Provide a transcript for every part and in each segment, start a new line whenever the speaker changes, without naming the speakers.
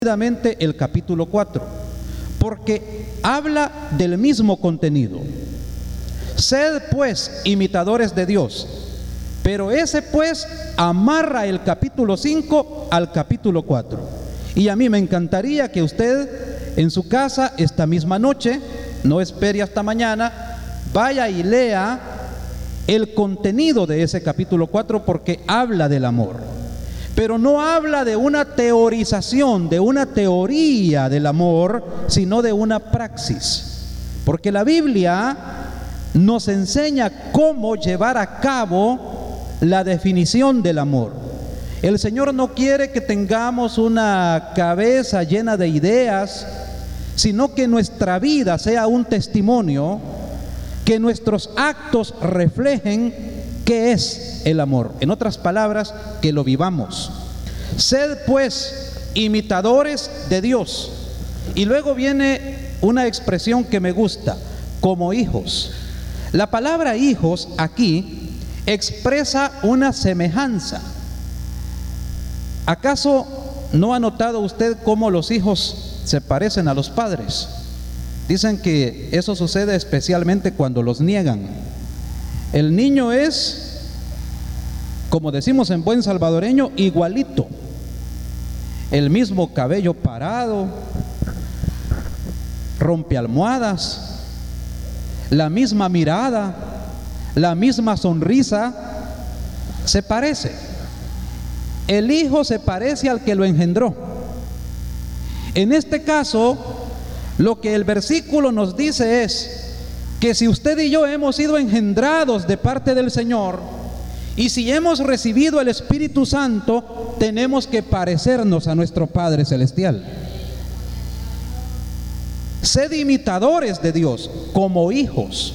el capítulo 4, porque habla del mismo contenido. Sed pues imitadores de Dios, pero ese pues amarra el capítulo 5 al capítulo 4. Y a mí me encantaría que usted en su casa esta misma noche, no espere hasta mañana, vaya y lea el contenido de ese capítulo 4, porque habla del amor. Pero no habla de una teorización, de una teoría del amor, sino de una praxis. Porque la Biblia nos enseña cómo llevar a cabo la definición del amor. El Señor no quiere que tengamos una cabeza llena de ideas, sino que nuestra vida sea un testimonio, que nuestros actos reflejen qué es el amor. En otras palabras, que lo vivamos. Sed pues imitadores de Dios. Y luego viene una expresión que me gusta, como hijos. La palabra hijos aquí expresa una semejanza. ¿Acaso no ha notado usted cómo los hijos se parecen a los padres? Dicen que eso sucede especialmente cuando los niegan. El niño es, como decimos en buen salvadoreño, igualito. El mismo cabello parado, rompe almohadas, la misma mirada, la misma sonrisa, se parece. El hijo se parece al que lo engendró. En este caso, lo que el versículo nos dice es que si usted y yo hemos sido engendrados de parte del Señor, y si hemos recibido el Espíritu Santo, tenemos que parecernos a nuestro Padre Celestial. Sed imitadores de Dios como hijos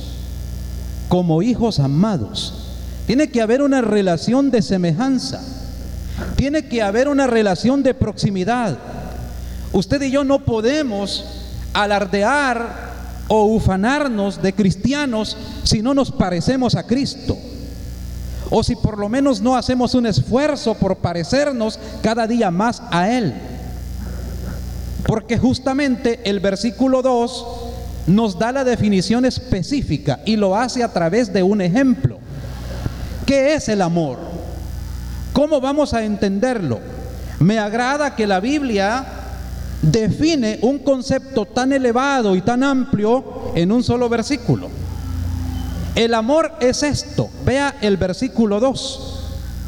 amados. Tiene que haber una relación de semejanza, tiene que haber una relación de proximidad. Usted y yo no podemos alardear o ufanarnos de cristianos si no nos parecemos a Cristo, o si por lo menos no hacemos un esfuerzo por parecernos cada día más a Él. Porque justamente el versículo 2 nos da la definición específica y lo hace a través de un ejemplo. ¿Qué es el amor? ¿Cómo vamos a entenderlo? Me agrada que la Biblia define un concepto tan elevado y tan amplio en un solo versículo. El amor es esto. Vea el versículo 2.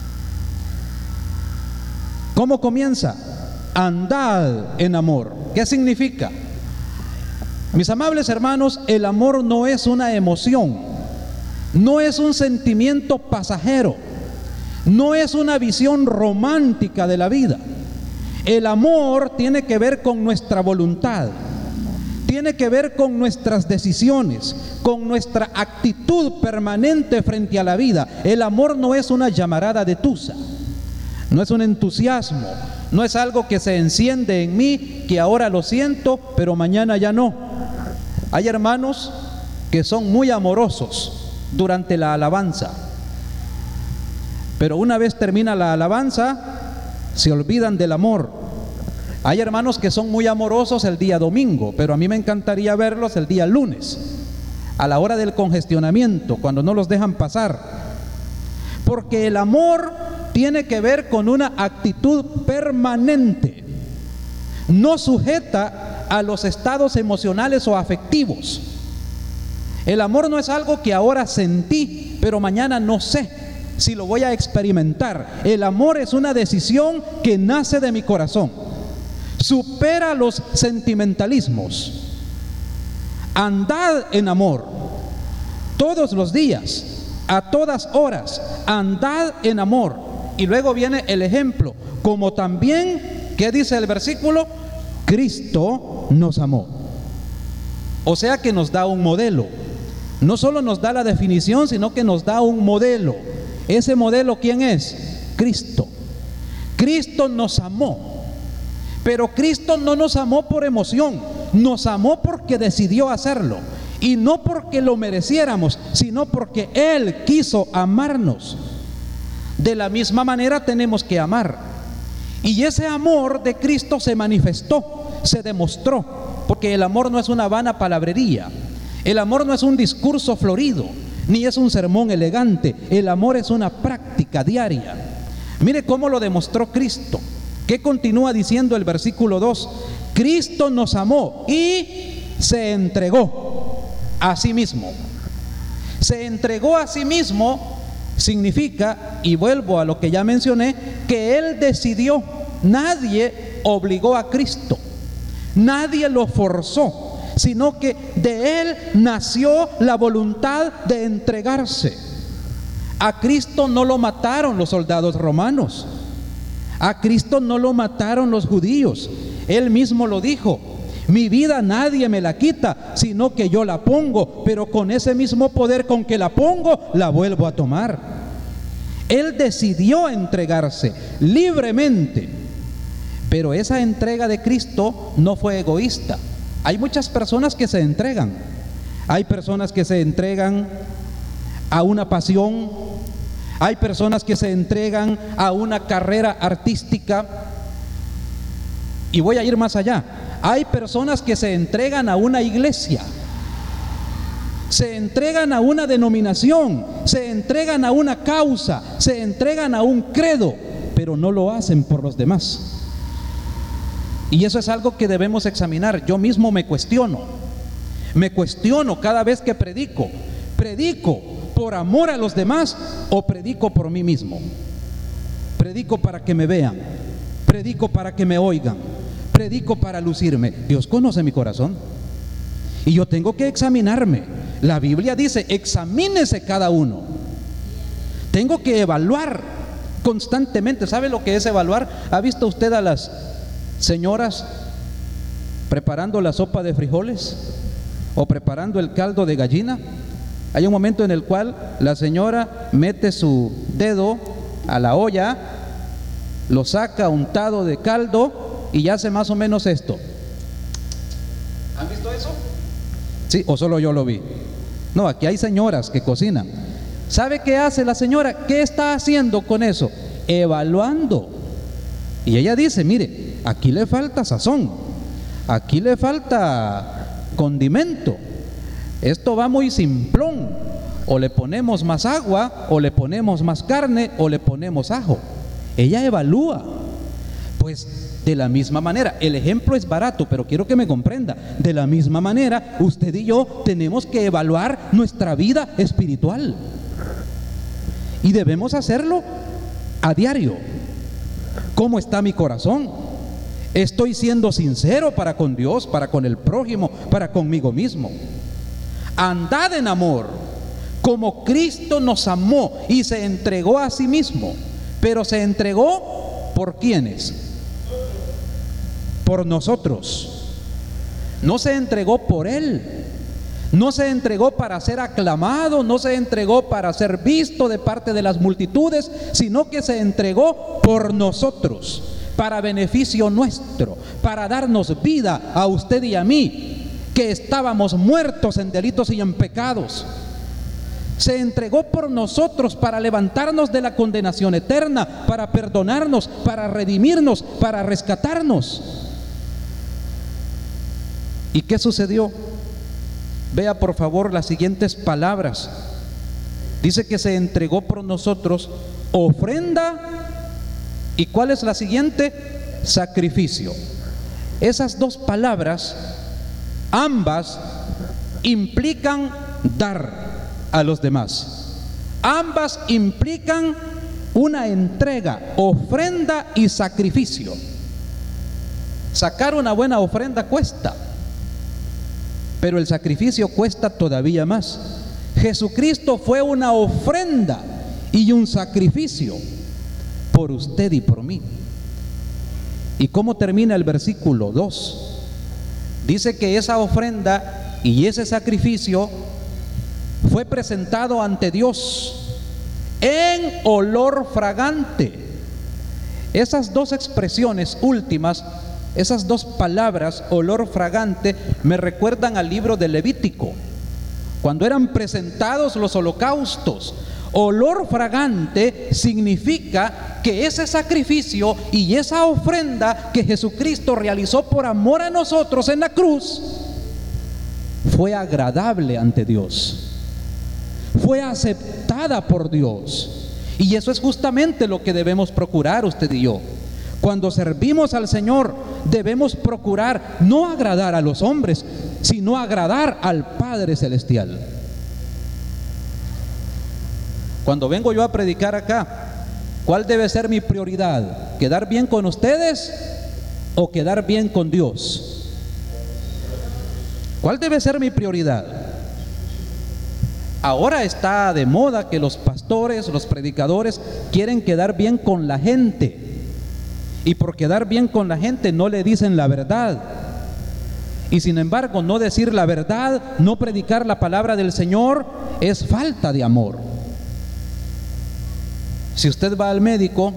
¿Cómo comienza? Andad en amor. ¿Qué significa? Mis amables hermanos, el amor no es una emoción, no es un sentimiento pasajero, no es una visión romántica de la vida. El amor tiene que ver con nuestra voluntad, tiene que ver con nuestras decisiones, con nuestra actitud permanente frente a la vida. El amor no es una llamarada de tusa, no es un entusiasmo, no es algo que se enciende en mí, que ahora lo siento, pero mañana ya no. Hay hermanos que son muy amorosos durante la alabanza, pero una vez termina la alabanza, se olvidan del amor. Hay hermanos que son muy amorosos el día domingo, pero a mí me encantaría verlos el día lunes, a la hora del congestionamiento, cuando no los dejan pasar. Porque el amor tiene que ver con una actitud permanente, no sujeta a los estados emocionales o afectivos. El amor no es algo que ahora sentí, pero mañana no sé si lo voy a experimentar. El amor es una decisión que nace de mi corazón, supera los sentimentalismos. Andad en amor todos los días, a todas horas, andad en amor. Y luego viene el ejemplo, como también, ¿qué dice el versículo? Cristo nos amó. O sea que nos da un modelo. No solo nos da la definición, sino que nos da un modelo. Ese modelo, ¿quién es? Cristo. Cristo nos amó. Pero Cristo no nos amó por emoción, nos amó porque decidió hacerlo. Y no porque lo mereciéramos, sino porque Él quiso amarnos. De la misma manera tenemos que amar. Y ese amor de Cristo se manifestó, se demostró, porque el amor no es una vana palabrería, el amor no es un discurso florido, ni es un sermón elegante, el amor es una práctica diaria. Mire cómo lo demostró Cristo. ¿Qué continúa diciendo el versículo 2? Cristo nos amó y se entregó a sí mismo. Se entregó a sí mismo significa, y vuelvo a lo que ya mencioné, que Él decidió. Nadie obligó a Cristo, nadie lo forzó, sino que de Él nació la voluntad de entregarse. A Cristo no lo mataron los soldados romanos, a Cristo no lo mataron los judíos. Él mismo lo dijo: mi vida nadie me la quita, sino que yo la pongo, pero con ese mismo poder con que la pongo, la vuelvo a tomar. Él decidió entregarse libremente, pero esa entrega de Cristo no fue egoísta. Hay muchas personas que se entregan, hay personas que se entregan a una pasión, hay personas que se entregan a una carrera artística, y voy a ir más allá. Hay personas que se entregan a una iglesia, se entregan a una denominación, se entregan a una causa, se entregan a un credo, pero no lo hacen por los demás. Y eso es algo que debemos examinar. Yo mismo me cuestiono cada vez que predico. ¿Predico por amor a los demás o predico por mí mismo? Predico para que me vean, predico para que me oigan, predico para lucirme. Dios conoce mi corazón y yo tengo que examinarme. La Biblia dice: examínese cada uno. Tengo que evaluar constantemente. ¿Sabe lo que es evaluar? ¿Ha visto usted a las señoras preparando la sopa de frijoles o preparando el caldo de gallina? Hay un momento en el cual la señora mete su dedo a la olla, lo saca untado de caldo y hace más o menos esto. ¿Han visto eso? Sí, o solo yo lo vi. No, aquí hay señoras que cocinan. ¿Sabe qué hace la señora? ¿Qué está haciendo con eso? Evaluando. Y ella dice: mire, aquí le falta sazón, aquí le falta condimento, esto va muy simplón, o le ponemos más agua, o le ponemos más carne, o le ponemos ajo. Ella evalúa. Pues de la misma manera, el ejemplo es barato, pero quiero que me comprenda. De la misma manera, usted y yo tenemos que evaluar nuestra vida espiritual, y debemos hacerlo a diario. ¿Cómo está mi corazón? ¿Estoy siendo sincero para con Dios, para con el prójimo, para conmigo mismo? Andad en amor, como Cristo nos amó y se entregó a sí mismo. Pero se entregó ¿por quiénes? Por nosotros. No se entregó por Él, no se entregó para ser aclamado, no se entregó para ser visto de parte de las multitudes, sino que se entregó por nosotros, para beneficio nuestro, para darnos vida a usted y a mí, que estábamos muertos en delitos y en pecados. Se entregó por nosotros para levantarnos de la condenación eterna, para perdonarnos, para redimirnos, para rescatarnos. ¿Y qué sucedió? Vea por favor las siguientes palabras. Dice que se entregó por nosotros ofrenda. ¿Y cuál es la siguiente? Sacrificio. Esas dos palabras, ambas implican dar a los demás. Ambas implican una entrega, ofrenda y sacrificio. Sacar una buena ofrenda cuesta, pero el sacrificio cuesta todavía más. Jesucristo fue una ofrenda y un sacrificio por usted y por mí. ¿Y cómo termina el versículo 2? Dice que esa ofrenda y ese sacrificio fue presentado ante Dios en olor fragante. Esas dos expresiones últimas, esas dos palabras, olor fragante, me recuerdan al libro de Levítico, cuando eran presentados los holocaustos Olor fragante significa que ese sacrificio y esa ofrenda que Jesucristo realizó por amor a nosotros en la cruz fue agradable ante Dios, fue aceptada por Dios. Y eso es justamente lo que debemos procurar usted y yo. Cuando servimos al Señor, debemos procurar no agradar a los hombres, sino agradar al Padre Celestial. Cuando vengo yo a predicar acá, ¿cuál debe ser mi prioridad? ¿Quedar bien con ustedes o quedar bien con Dios? ¿Cuál debe ser mi prioridad? Ahora está de moda que los pastores, los predicadores quieren quedar bien con la gente. Y por quedar bien con la gente no le dicen la verdad. Y sin embargo, no decir la verdad, no predicar la palabra del Señor, es falta de amor. Si usted va al médico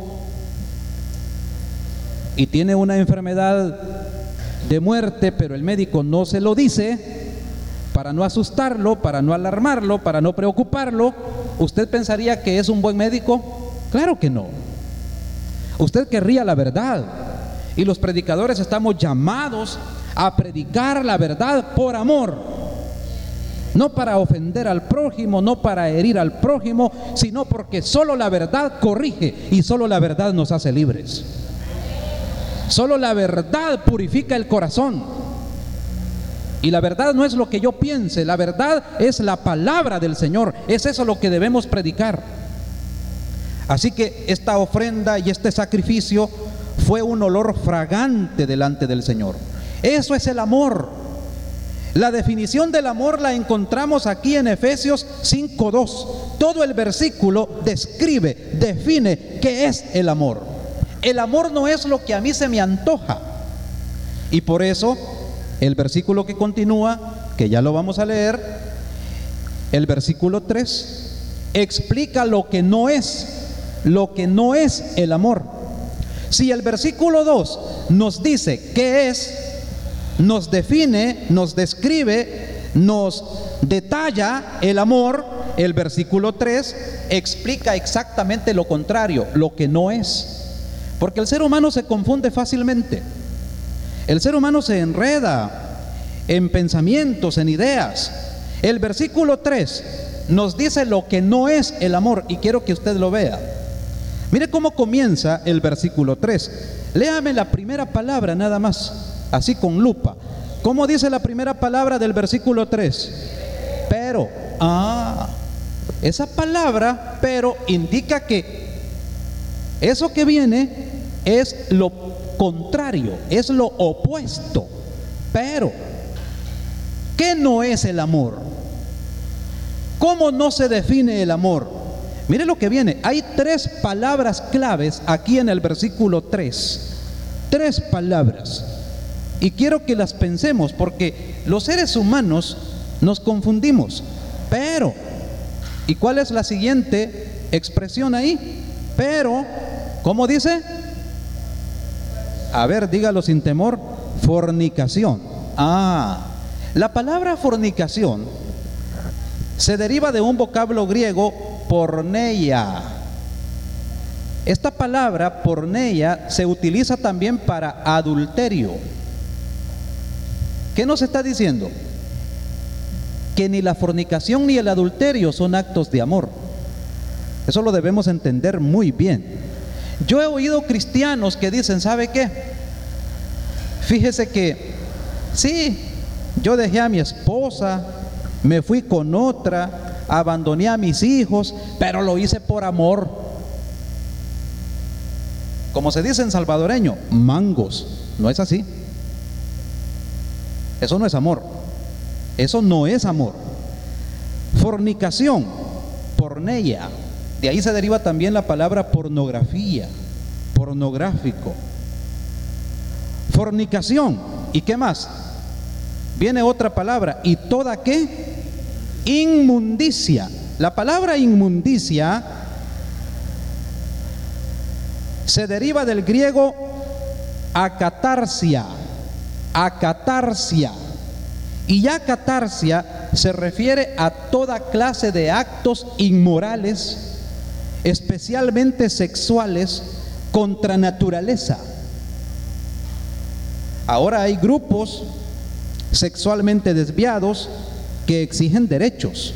y tiene una enfermedad de muerte, pero el médico no se lo dice, para no asustarlo, para no alarmarlo, para no preocuparlo, ¿usted pensaría que es un buen médico? Claro que no. Usted querría la verdad. Y los predicadores estamos llamados a predicar la verdad por amor. No para ofender al prójimo, no para herir al prójimo, sino porque solo la verdad corrige y solo la verdad nos hace libres. Solo la verdad purifica el corazón. Y la verdad no es lo que yo piense, la verdad es la palabra del Señor. Es eso lo que debemos predicar. Así que esta ofrenda y este sacrificio fue un olor fragante delante del Señor. Eso es el amor. La definición del amor la encontramos aquí en Efesios 5:2. Todo el versículo describe, define qué es el amor. El amor no es lo que a mí se me antoja. Y por eso el versículo que continúa, que ya lo vamos a leer, el versículo 3, explica lo que no es el amor. Si el versículo 2 nos dice qué es, nos define, nos describe, nos detalla el amor, el versículo 3 explica exactamente lo contrario, lo que no es. Porque el ser humano se confunde fácilmente. El ser humano se enreda en pensamientos, en ideas. El versículo 3 nos dice lo que no es el amor, y quiero que usted lo vea. Mire cómo comienza el versículo 3. Léame la primera palabra nada más, así con lupa. ¿Cómo dice la primera palabra del versículo 3? Pero. Esa palabra, pero, indica que eso que viene es lo contrario, es lo opuesto. Pero, ¿qué no es el amor? ¿Cómo no se define el amor? Mire lo que viene. Hay 3 palabras claves aquí en el versículo 3. 3 palabras. Y quiero que las pensemos, porque los seres humanos nos confundimos. Pero, ¿y cuál es la siguiente expresión ahí? Pero, ¿cómo dice? A ver, dígalo sin temor. Fornicación. La palabra fornicación se deriva de un vocablo griego, porneia. Esta palabra, porneia, se utiliza también para adulterio. ¿Qué nos está diciendo? Que ni la fornicación ni el adulterio son actos de amor. Eso lo debemos entender muy bien. Yo he oído cristianos que dicen, ¿sabe qué? Fíjese que sí, yo dejé a mi esposa, me fui con otra, abandoné a mis hijos, pero lo hice por amor. Como se dice en salvadoreño, mangos. No es así. Eso no es amor. Eso no es amor. Fornicación, porneia. De ahí se deriva también la palabra pornografía, pornográfico. Fornicación. ¿Y qué más? Viene otra palabra. ¿Y toda qué? Inmundicia. La palabra inmundicia se deriva del griego acatarsia. Acatarsia. Y acatarsia se refiere a toda clase de actos inmorales, especialmente sexuales, contra naturaleza. Ahora hay grupos sexualmente desviados que exigen derechos.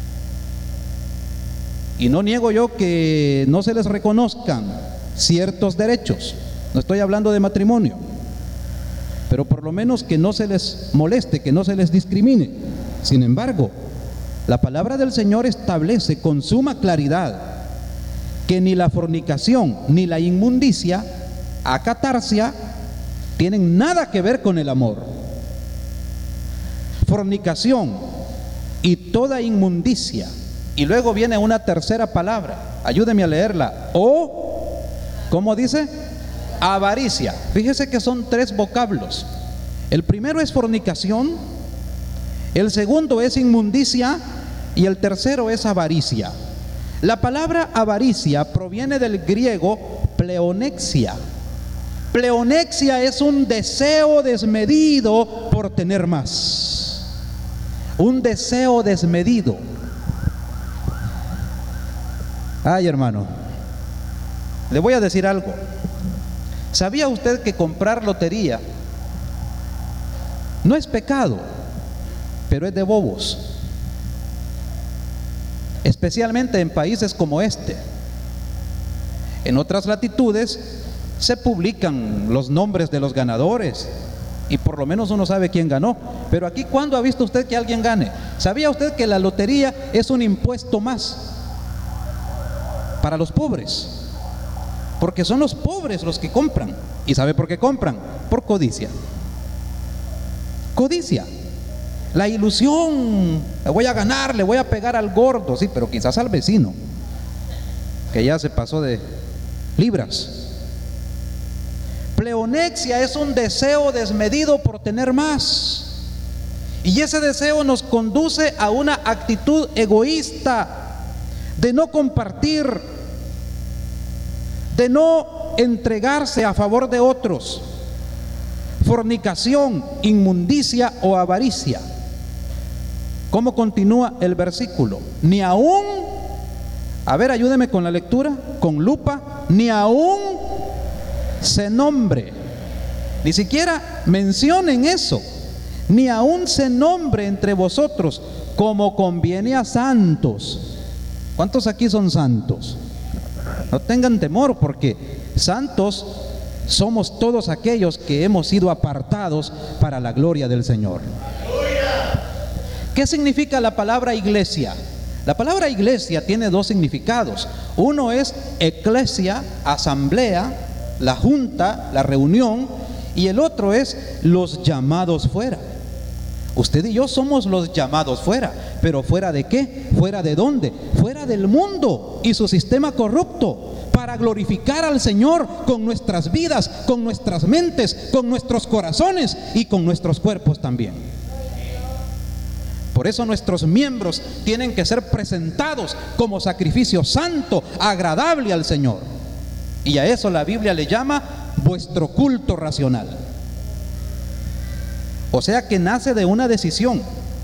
Y no niego yo que no se les reconozcan ciertos derechos. No estoy hablando de matrimonio, pero por lo menos que no se les moleste, que no se les discrimine. Sin embargo, la palabra del Señor establece con suma claridad que ni la fornicación ni la inmundicia, acatarsia, tienen nada que ver con el amor. Fornicación y toda inmundicia, y luego viene una tercera palabra, ayúdeme a leerla, o, ¿cómo dice? Avaricia. Fíjese que son tres vocablos. El primero es fornicación, el segundo es inmundicia y el tercero es avaricia. La palabra avaricia proviene del griego pleonexia. Pleonexia es un deseo desmedido por tener más. Un deseo desmedido. Ay, hermano, le voy a decir algo. ¿Sabía usted que comprar lotería no es pecado, pero es de bobos? Especialmente en países como este. En otras latitudes se publican los nombres de los ganadores y por lo menos uno sabe quién ganó. Pero aquí, ¿cuándo ha visto usted que alguien gane? ¿Sabía usted que la lotería es un impuesto más para los pobres? Porque son los pobres los que compran. ¿Y sabe por qué compran? Por codicia. Codicia. La ilusión, le voy a ganar, le voy a pegar al gordo, sí, pero quizás al vecino, que ya se pasó de libras. Pleonexia es un deseo desmedido por tener más. Y ese deseo nos conduce a una actitud egoísta de no compartir, de no entregarse a favor de otros. Fornicación, inmundicia o avaricia. ¿Cómo continúa el versículo? Ni aún, a ver, ayúdeme con la lectura, con lupa, ni aún se nombre, ni siquiera mencionen eso, ni aún se nombre entre vosotros como conviene a santos. ¿Cuántos aquí son santos? No tengan temor, porque santos somos todos aquellos que hemos sido apartados para la gloria del Señor. ¿Qué significa la palabra iglesia? La palabra iglesia tiene dos significados. Uno es eclesia, asamblea, la junta, la reunión, y el otro es los llamados fuera. Usted y yo somos los llamados fuera, pero ¿fuera de qué? ¿Fuera de dónde? Fuera del mundo y su sistema corrupto, para glorificar al Señor con nuestras vidas, con nuestras mentes, con nuestros corazones y con nuestros cuerpos también. Por eso nuestros miembros tienen que ser presentados como sacrificio santo, agradable al Señor. Y a eso la Biblia le llama vuestro culto racional. O sea que nace de una decisión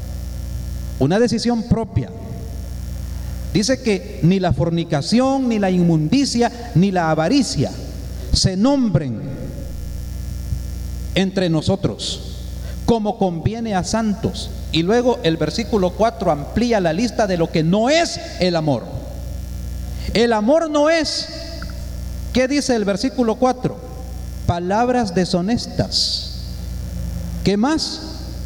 propia. Dice que ni la fornicación, ni la inmundicia, ni la avaricia se nombren entre nosotros, como conviene a santos. Y luego el versículo 4 amplía la lista de lo que no es el amor. El amor no es, ¿qué dice el versículo 4? Palabras deshonestas. ¿Qué más?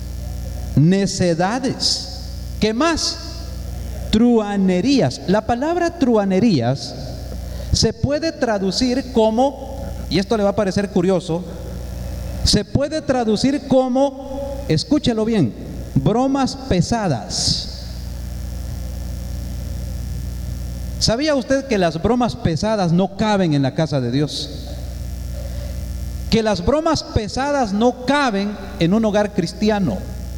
Necedades. ¿Qué más? Truhanerías. La palabra truhanerías se puede traducir como, y esto le va a parecer curioso, se puede traducir como, escúchelo bien, bromas pesadas. ¿Sabía usted que las bromas pesadas no caben en la casa de Dios? Que las bromas pesadas no caben en un hogar cristiano.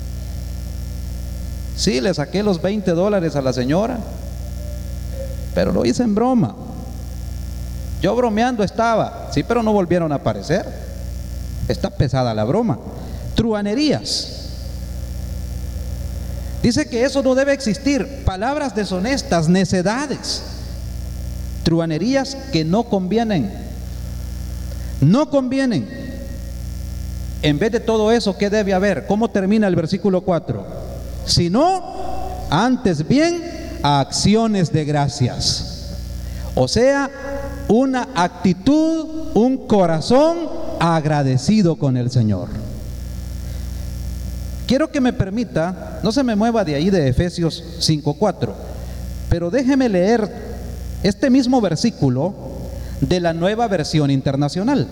Sí, le saqué los $20 a la señora, pero lo hice en broma. Yo bromeando estaba, sí, pero no volvieron a aparecer. Está pesada la broma. Truhanerías. Dice que eso no debe existir. Palabras deshonestas, necedades, truhanerías que no convienen. No convienen. En vez de todo eso, ¿qué debe haber? ¿Cómo termina el versículo 4? Sino, antes bien, acciones de gracias. O sea, una actitud, un corazón agradecido con el Señor. Quiero que me permita, no se me mueva de ahí de Efesios 5:4, pero déjeme leer este mismo versículo de la Nueva Versión Internacional.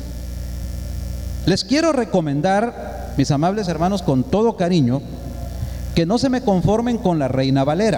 Les quiero recomendar, mis amables hermanos, con todo cariño, que no se me conformen con la Reina Valera.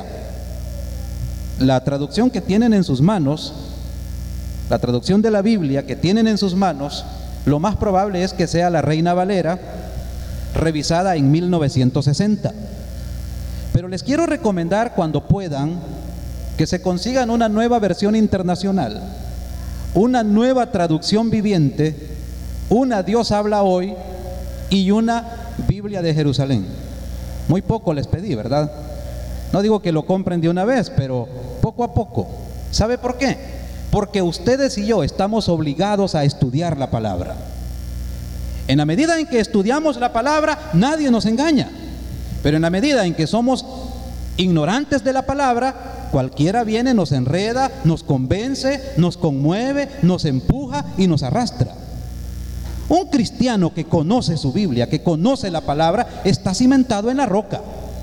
La traducción que tienen en sus manos, la traducción de la Biblia que tienen en sus manos, lo más probable es que sea la Reina Valera, revisada en 1960. Pero les quiero recomendar, cuando puedan, que se consigan una nueva versión internacional, una nueva traducción viviente, una Dios habla hoy y una Biblia de Jerusalén. Muy poco les pedí, ¿verdad? No digo que lo compren de una vez, pero poco a poco. ¿Sabe por qué? Porque ustedes y yo estamos obligados a estudiar la palabra. En la medida en que estudiamos la palabra, nadie nos engaña. Pero en la medida en que somos ignorantes de la palabra, cualquiera viene, nos enreda, nos convence, nos conmueve, nos empuja y nos arrastra. Un cristiano que conoce su Biblia, que conoce la palabra, está cimentado en la roca.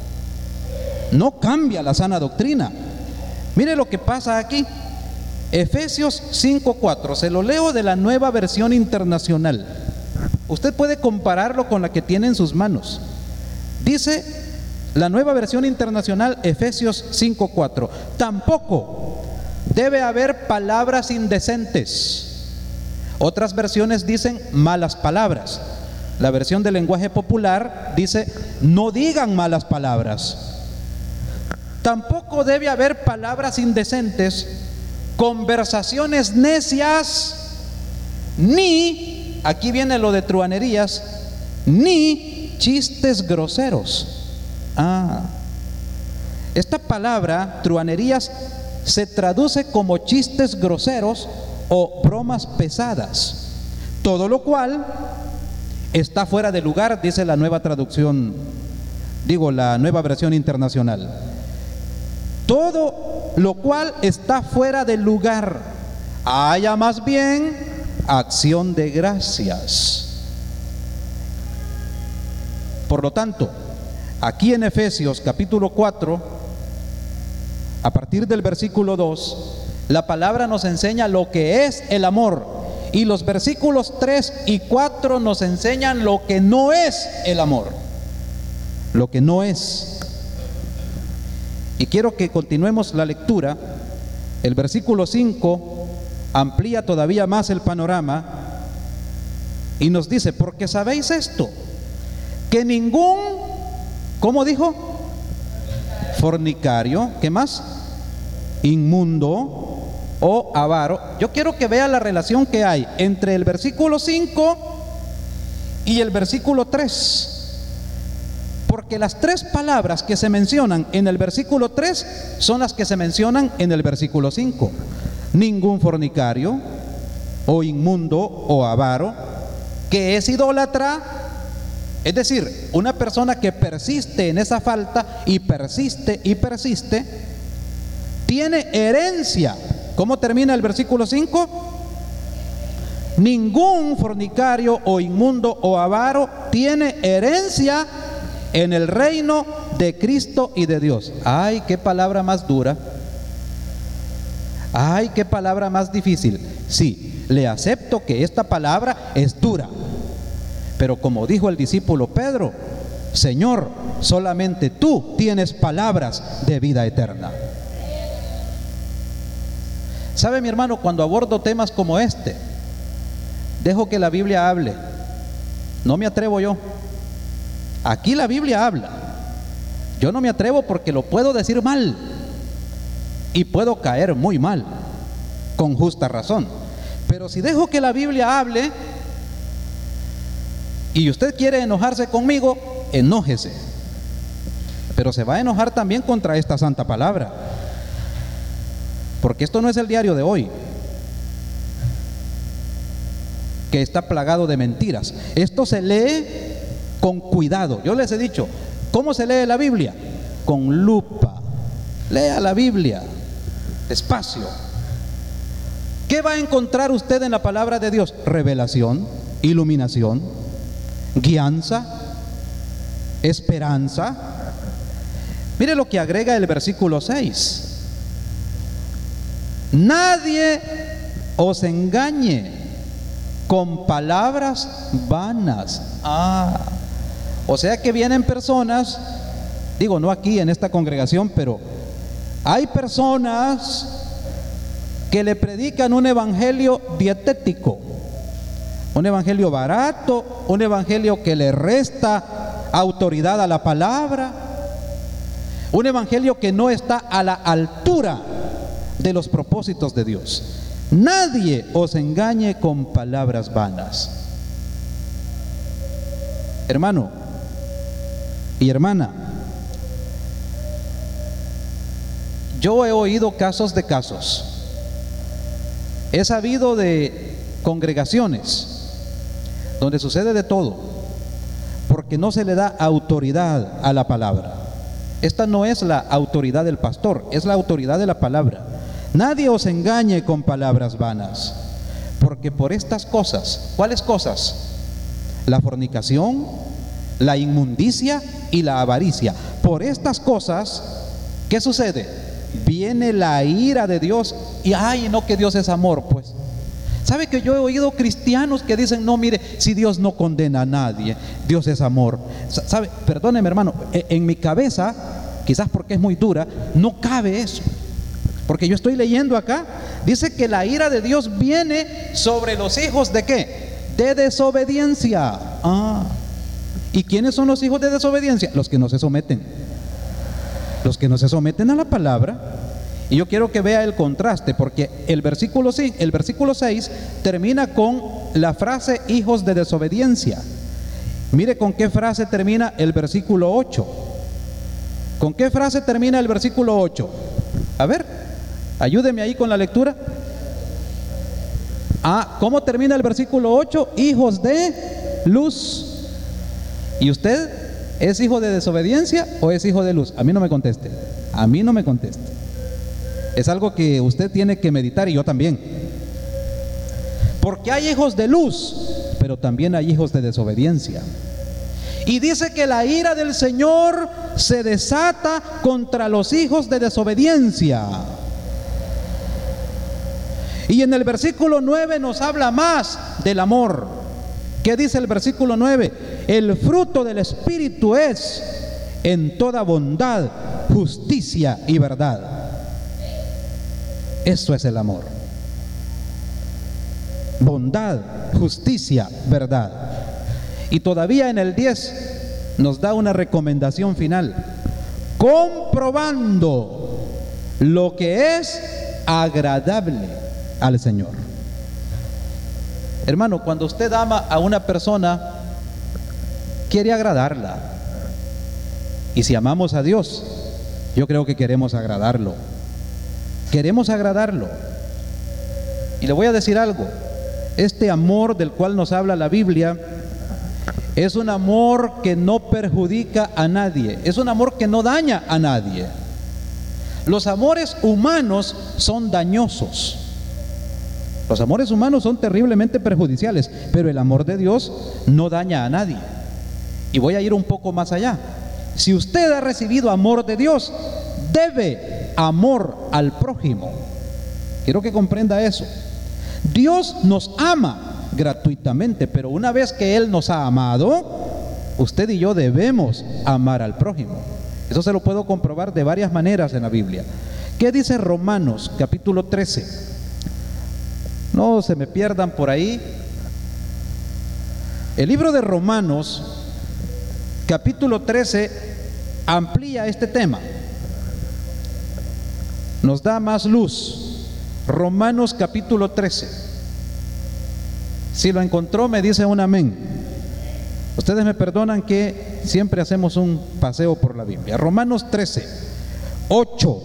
No cambia la sana doctrina. Mire lo que pasa aquí. Efesios 5:4, se lo leo de la Nueva Versión Internacional. Usted puede compararlo con la que tiene en sus manos. Dice la Nueva Versión Internacional, Efesios 5:4: tampoco debe haber palabras indecentes. Otras versiones dicen malas palabras. La versión del lenguaje popular dice: no digan malas palabras. Tampoco debe haber palabras indecentes, conversaciones necias, ni, aquí viene lo de truhanerías, ni chistes groseros. Esta palabra, truhanerías, se traduce como chistes groseros o bromas pesadas, todo lo cual está fuera de lugar, dice la nueva traducción, la Nueva Versión Internacional. Todo lo cual está fuera de lugar, haya más bien acción de gracias. Por lo tanto, aquí en Efesios capítulo 4, a partir del versículo 2, la palabra nos enseña lo que es el amor, y los versículos 3 y 4 nos enseñan lo que no es el amor, lo que no es. Y quiero que continuemos la lectura. El versículo 5 amplía todavía más el panorama y nos dice: porque sabéis esto, que ningún, ¿cómo dijo? Fornicario, ¿qué más? Inmundo o avaro. Yo quiero que vea la relación que hay entre el versículo 5 y el versículo 3. Porque las tres palabras que se mencionan en el versículo 3 son las que se mencionan en el versículo 5. Ningún fornicario o inmundo o avaro, que es idólatra, es decir, una persona que persiste en esa falta y persiste, tiene herencia. ¿Cómo termina el versículo 5? Ningún fornicario o inmundo o avaro tiene herencia en el reino de Cristo y de Dios. Ay, qué palabra más dura. Ay, qué palabra más difícil. Sí, le acepto que esta palabra es dura, pero como dijo el discípulo Pedro: Señor, solamente tú tienes palabras de vida eterna. ¿Sabe, mi hermano? Cuando abordo temas como este, dejo que la Biblia hable. No me atrevo yo. Aquí la Biblia habla. Yo no me atrevo porque lo puedo decir mal y puedo caer muy mal, con justa razón. Pero si dejo que la Biblia hable y usted quiere enojarse conmigo, enójese. pero se va a enojar también contra esta santa palabra, porque esto no es el diario de hoy, que está plagado de mentiras. Esto se lee con cuidado. Yo les he dicho, ¿cómo se lee la Biblia? Con lupa. Lea la Biblia despacio. ¿Qué va a encontrar usted en la palabra de Dios? Revelación, iluminación, guianza, esperanza. Mire lo que agrega el versículo 6. Nadie os engañe con palabras vanas. O sea que vienen personas, digo, no aquí en esta congregación, pero hay personas que le predican un evangelio dietético, un evangelio barato, un evangelio que le resta autoridad a la palabra, un evangelio que no está a la altura de los propósitos de Dios. Nadie os engañe con palabras vanas. Hermano y hermana, yo he oído casos de casos. He sabido de congregaciones donde sucede de todo, porque no se le da autoridad a la palabra. Esta no es la autoridad del pastor, es la autoridad de la palabra. Nadie os engañe con palabras vanas, porque por estas cosas, ¿cuáles cosas? La fornicación, la inmundicia y la avaricia. Por estas cosas, ¿qué sucede? Viene la ira de Dios. Y ay, no, que Dios es amor. Pues sabe que yo he oído cristianos que dicen, no, mire, si Dios no condena a nadie, Dios es amor. Sabe, perdóneme hermano, en mi cabeza, quizás porque es muy dura, no cabe eso. Porque yo estoy leyendo acá, dice que la ira de Dios viene sobre los hijos de ¿qué? De desobediencia. ¿Y quiénes son los hijos de desobediencia? Los que no se someten. Los que no se someten a la palabra. Y yo quiero que vea el contraste, porque el versículo 6 termina con la frase hijos de desobediencia. Mire con qué frase termina el versículo 8. ¿Con qué frase termina el versículo 8? A ver, ayúdeme ahí con la lectura. ¿Cómo termina el versículo 8? Hijos de luz. ¿Y usted es hijo de desobediencia o es hijo de luz? A mí no me conteste. A mí no me conteste. Es algo que usted tiene que meditar y yo también. Porque hay hijos de luz, pero también hay hijos de desobediencia. Y dice que la ira del Señor se desata contra los hijos de desobediencia. Y en el versículo 9 nos habla más del amor. ¿Qué dice el versículo 9? El fruto del Espíritu es en toda bondad, justicia y verdad. Eso es el amor. Bondad, justicia, verdad. Y todavía en el 10 nos da una recomendación final. Comprobando lo que es agradable al Señor. Hermano, cuando usted ama a una persona, quiere agradarla. Y si amamos a Dios, yo creo que queremos agradarlo. Queremos agradarlo. Y le voy a decir algo. Este amor del cual nos habla la Biblia es un amor que no perjudica a nadie. Es un amor que no daña a nadie. Los amores humanos son dañosos. Los amores humanos son terriblemente perjudiciales, pero el amor de Dios no daña a nadie. Y voy a ir un poco más allá. Si usted ha recibido amor de Dios, debe amor al prójimo. Quiero que comprenda eso. Dios nos ama gratuitamente, pero una vez que Él nos ha amado, usted y yo debemos amar al prójimo. Eso se lo puedo comprobar de varias maneras en la Biblia. ¿Qué dice Romanos capítulo 13? No se me pierdan por ahí. El libro de Romanos capítulo 13 amplía este tema. Nos da más luz. Romanos capítulo 13. Si lo encontró, me dice un amén. Ustedes me perdonan que siempre hacemos un paseo por la Biblia. Romanos 13, 8.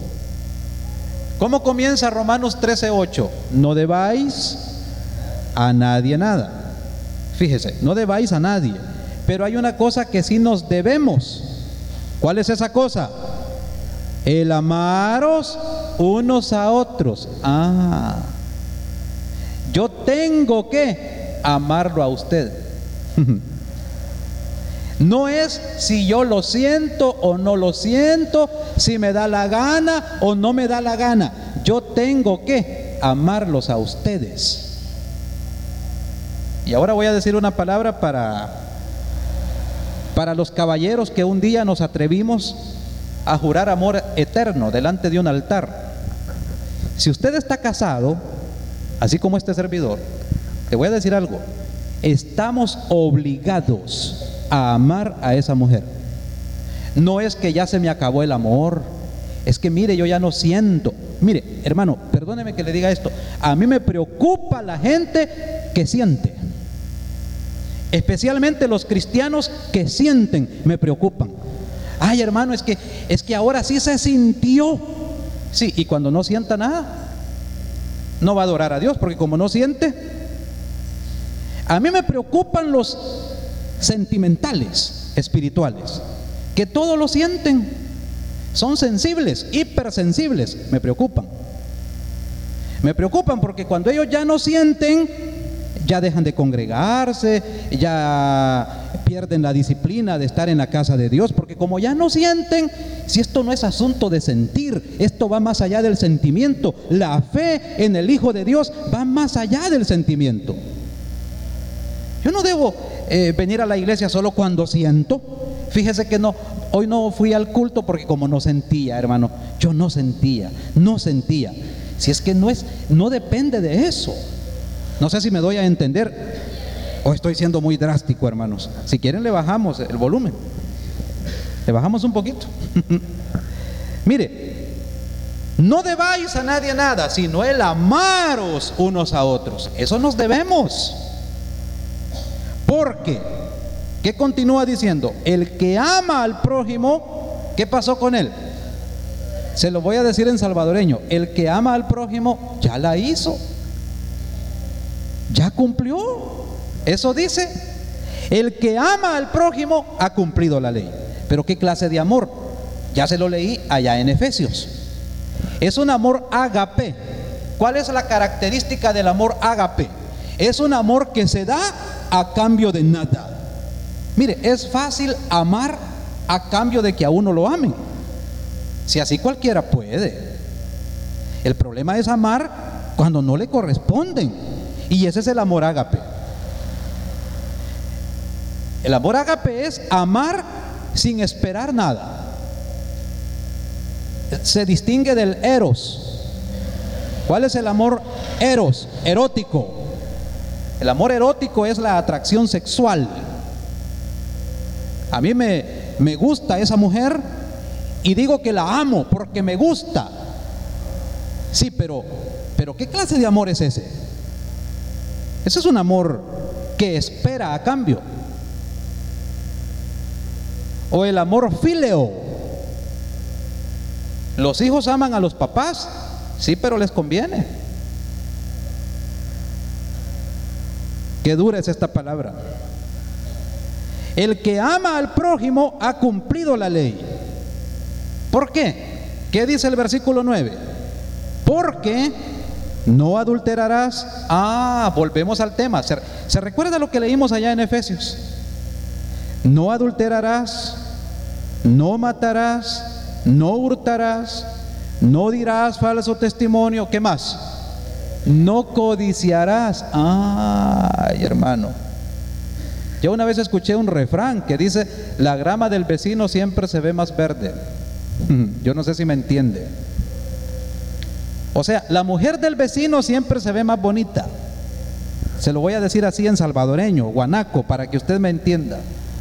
¿Cómo comienza Romanos 13, 8? No debáis a nadie nada. Fíjese, no debáis a nadie. Pero hay una cosa que sí nos debemos. ¿Cuál es esa cosa? El amaros unos a otros. Yo tengo que amarlo a usted. No es si yo lo siento o no lo siento, si me da la gana o no me da la gana. Yo tengo que amarlos a ustedes. Y ahora voy a decir una palabra para los caballeros que un día nos atrevimos a jurar amor eterno delante de un altar. Si usted está casado, así como este servidor, te voy a decir algo: estamos obligados a amar a esa mujer. No es que ya se me acabó el amor, es que mire, yo ya no siento. Mire, hermano, perdóneme que le diga esto, a mí me preocupa la gente que siente. Especialmente los cristianos que sienten, me preocupan. Ay, hermano, es que ahora sí se sintió. Sí, y cuando no sienta nada, no va a adorar a Dios, porque como no siente. A mí me preocupan los sentimentales, espirituales, que todo lo sienten, son sensibles, hipersensibles. Me preocupan porque cuando ellos ya no sienten, ya dejan de congregarse, ya pierden la disciplina de estar en la casa de Dios, porque como ya no sienten, si esto no es asunto de sentir, esto va más allá del sentimiento. La fe en el Hijo de Dios va más allá del sentimiento. Yo no debo venir a la iglesia solo cuando siento. Fíjese que no, hoy no fui al culto porque como no sentía, hermano, yo no sentía. Si es que no depende de eso. No sé si me doy a entender o estoy siendo muy drástico, hermanos. Si quieren le bajamos el volumen, le bajamos un poquito. Mire, no debáis a nadie nada, sino el amaros unos a otros. Eso nos debemos. Porque, ¿qué continúa diciendo? El que ama al prójimo, ¿qué pasó con él? Se lo voy a decir en salvadoreño: el que ama al prójimo ya la hizo, ya cumplió. Eso dice: el que ama al prójimo ha cumplido la ley. Pero ¿qué clase de amor? Ya se lo leí allá en Efesios. Es un amor ágape. ¿Cuál es la característica del amor ágape? Es un amor que se da a cambio de nada. Mire, es fácil amar a cambio de que a uno lo amen. Si así cualquiera puede. El problema es amar cuando no le corresponden. Y ese es el amor ágape. El amor ágape es amar sin esperar nada. Se distingue del eros. ¿Cuál es el amor eros? Erótico. El amor erótico es la atracción sexual. A mí me gusta esa mujer y digo que la amo porque me gusta. Sí, pero ¿qué clase de amor es ese? Ese es un amor que espera a cambio. O el amor fíleo. Los hijos aman a los papás, sí, pero les conviene. Qué dura es esta palabra. El que ama al prójimo ha cumplido la ley. ¿Por qué? ¿Qué dice el versículo 9? Porque no adulterarás. Volvemos al tema. ¿Se recuerda lo que leímos allá en Efesios? No adulterarás, no matarás, no hurtarás, no dirás falso testimonio. ¿Qué más? No codiciarás. Ay, hermano, yo una vez escuché un refrán que dice: la grama del vecino siempre se ve más verde. Yo no sé si me entiende. O sea, la mujer del vecino siempre se ve más bonita. Se lo voy a decir así en salvadoreño, guanaco, para que usted me entienda.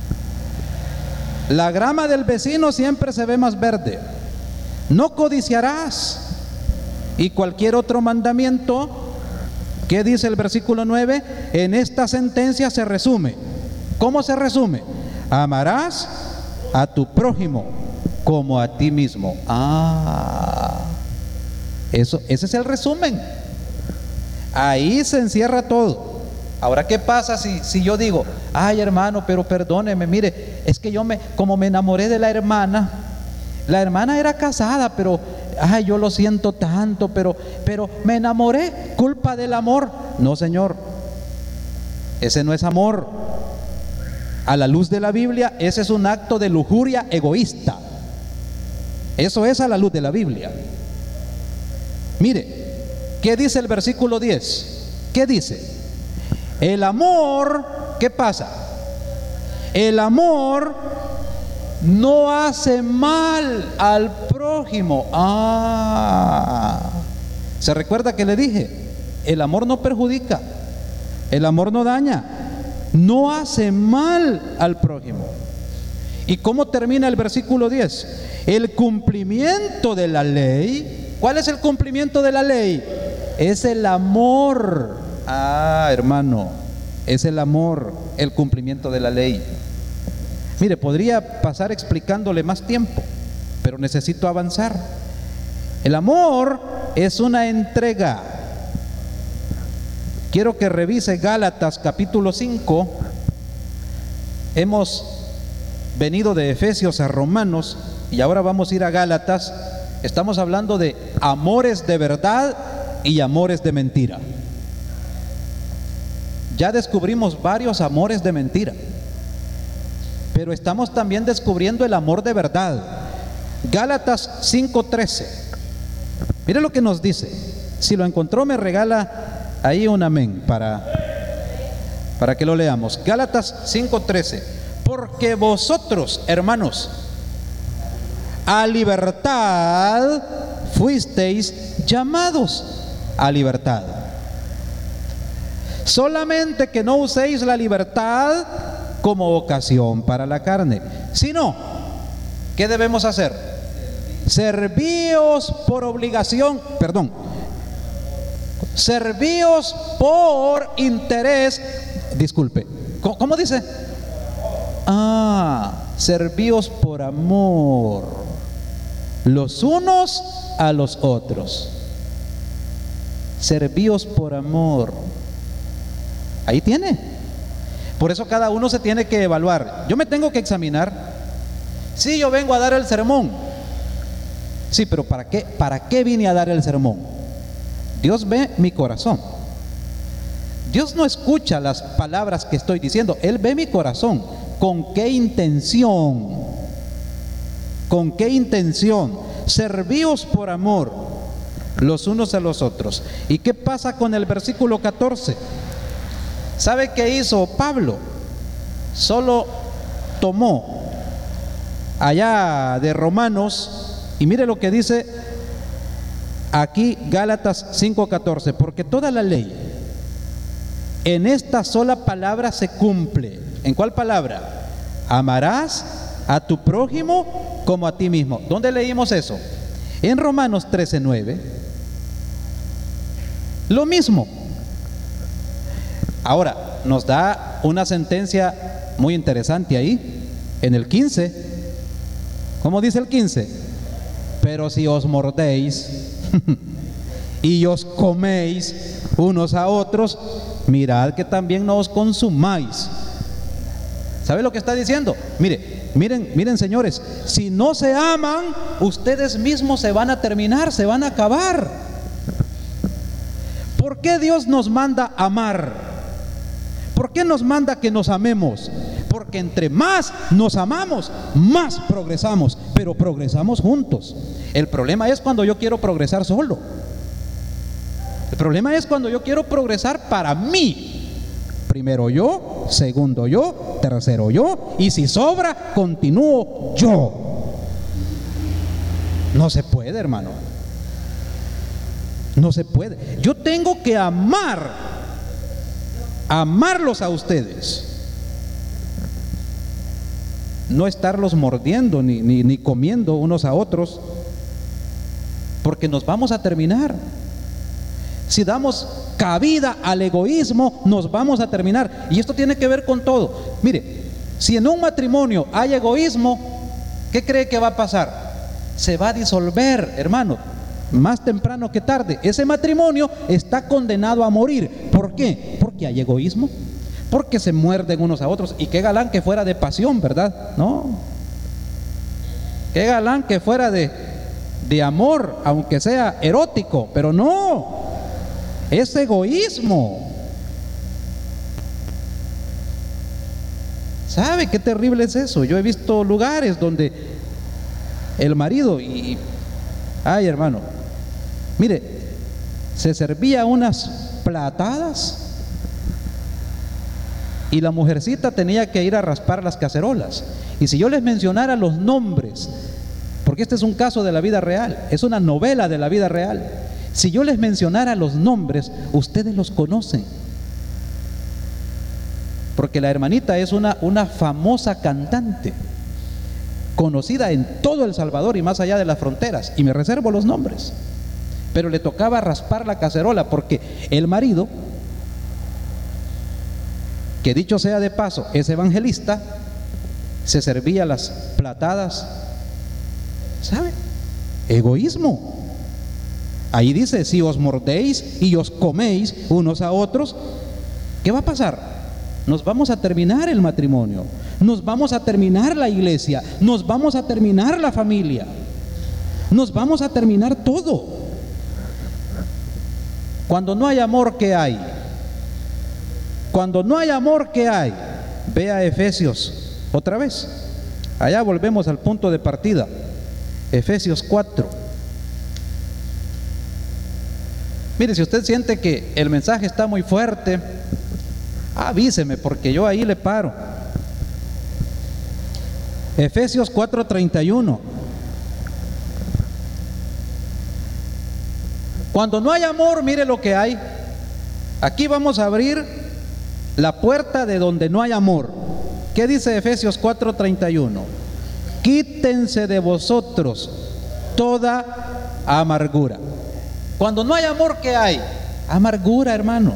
La grama del vecino siempre se ve más verde. No codiciarás. Y cualquier otro mandamiento, ¿qué dice el versículo 9? En esta sentencia se resume: ¿Cómo se resume? Amarás a tu prójimo como a ti mismo. Ese es el resumen. Ahí se encierra todo. Ahora, ¿qué pasa si yo digo, ay hermano, pero perdóneme, mire, es que como me enamoré de la hermana era casada, pero ay, yo lo siento tanto, pero me enamoré, culpa del amor. No, señor, ese no es amor. A la luz de la Biblia, ese es un acto de lujuria egoísta. Eso es a la luz de la Biblia. Mire, ¿qué dice el versículo 10? ¿Qué dice? El amor, ¿qué pasa? El amor no hace mal al prójimo. ¿Se recuerda que le dije? El amor no perjudica, el amor no daña, no hace mal al prójimo. ¿Y cómo termina el versículo 10? El cumplimiento de la ley. ¿Cuál es el cumplimiento de la ley? Es el amor. Hermano, es el amor, el cumplimiento de la ley. Mire, podría pasar explicándole más tiempo, pero necesito avanzar. El amor es una entrega. Quiero que revise Gálatas capítulo 5. Hemos venido de Efesios a Romanos y ahora vamos a ir a Gálatas. Estamos hablando de amores de verdad y amores de mentira. Ya descubrimos varios amores de mentira, pero estamos también descubriendo el amor de verdad. Gálatas 5:13. Mire lo que nos dice. Si lo encontró, me regala ahí un amén para que lo leamos. Gálatas 5:13. Porque vosotros, hermanos, a libertad fuisteis llamados a libertad. Solamente que no uséis la libertad como ocasión para la carne, sino, ¿qué debemos hacer? Servíos por obligación, servíos por interés. Disculpe, ¿cómo dice? Servíos por amor, los unos a los otros. Servíos por amor. Ahí tiene. Por eso cada uno se tiene que evaluar. Yo me tengo que examinar. Sí, yo vengo a dar el sermón. Sí, pero ¿para qué vine a dar el sermón? Dios ve mi corazón. Dios no escucha las palabras que estoy diciendo, Él ve mi corazón. ¿Con qué intención? ¿Con qué intención? Servíos por amor los unos a los otros. ¿Y qué pasa con el versículo 14? ¿Sabe qué hizo Pablo? Solo tomó allá de Romanos y mire lo que dice aquí Gálatas 5:14. Porque toda la ley en esta sola palabra se cumple. ¿En cuál palabra? Amarás a tu prójimo como a ti mismo. ¿Dónde leímos eso? En Romanos 13:9. Lo mismo. Ahora, nos da una sentencia muy interesante ahí, en el 15. ¿Cómo dice el 15? Pero si os mordéis y os coméis unos a otros, mirad que también no os consumáis. ¿Sabe lo que está diciendo? Miren señores, si no se aman, ustedes mismos se van a terminar, se van a acabar. ¿Por qué Dios nos manda amar? ¿Por qué nos manda que nos amemos? Porque entre más nos amamos, más progresamos, pero progresamos juntos. El problema es cuando yo quiero progresar solo. El problema es cuando yo quiero progresar para mí. Primero yo, segundo yo, tercero yo, y si sobra, continúo yo. No se puede, hermano. No se puede. Yo tengo que amarlos a ustedes, no estarlos mordiendo ni comiendo unos a otros, porque nos vamos a terminar. Si damos cabida al egoísmo, nos vamos a terminar. Y esto tiene que ver con todo. Mire, si en un matrimonio hay egoísmo, ¿qué cree que va a pasar? Se va a disolver, hermano, más temprano que tarde. Ese matrimonio está condenado a morir. ¿Por qué? Porque hay egoísmo, porque se muerden unos a otros. Y qué galán que fuera de pasión, ¿verdad? No. Qué galán que fuera de amor, aunque sea erótico, pero no, es egoísmo. ¿Sabe qué terrible es eso? Yo he visto lugares donde el marido ay, hermano, mire, se servía unas platadas y la mujercita tenía que ir a raspar las cacerolas. Y si yo les mencionara los nombres, porque este es un caso de la vida real, es una novela de la vida real, si yo les mencionara los nombres, ustedes los conocen. Porque la hermanita es una famosa cantante, conocida en todo El Salvador y más allá de las fronteras, y me reservo los nombres. Pero le tocaba raspar la cacerola porque el marido, que dicho sea de paso, es evangelista, se servía las platadas. ¿Sabe? Egoísmo. Ahí dice, si os mordéis y os coméis unos a otros, ¿qué va a pasar? Nos vamos a terminar el matrimonio, nos vamos a terminar la iglesia, nos vamos a terminar la familia, nos vamos a terminar todo. Cuando no hay amor, ¿qué hay? Cuando no hay amor, ¿qué hay? Vea Efesios otra vez. Allá volvemos al punto de partida. Efesios 4. Mire, si usted siente que el mensaje está muy fuerte, avíseme, porque yo ahí le paro. Efesios 4:31. Cuando no hay amor, mire lo que hay. Aquí vamos a abrir la puerta de donde no hay amor. ¿Qué dice Efesios 4:31? Quítense de vosotros toda amargura. Cuando no hay amor, ¿qué hay? Amargura, hermano.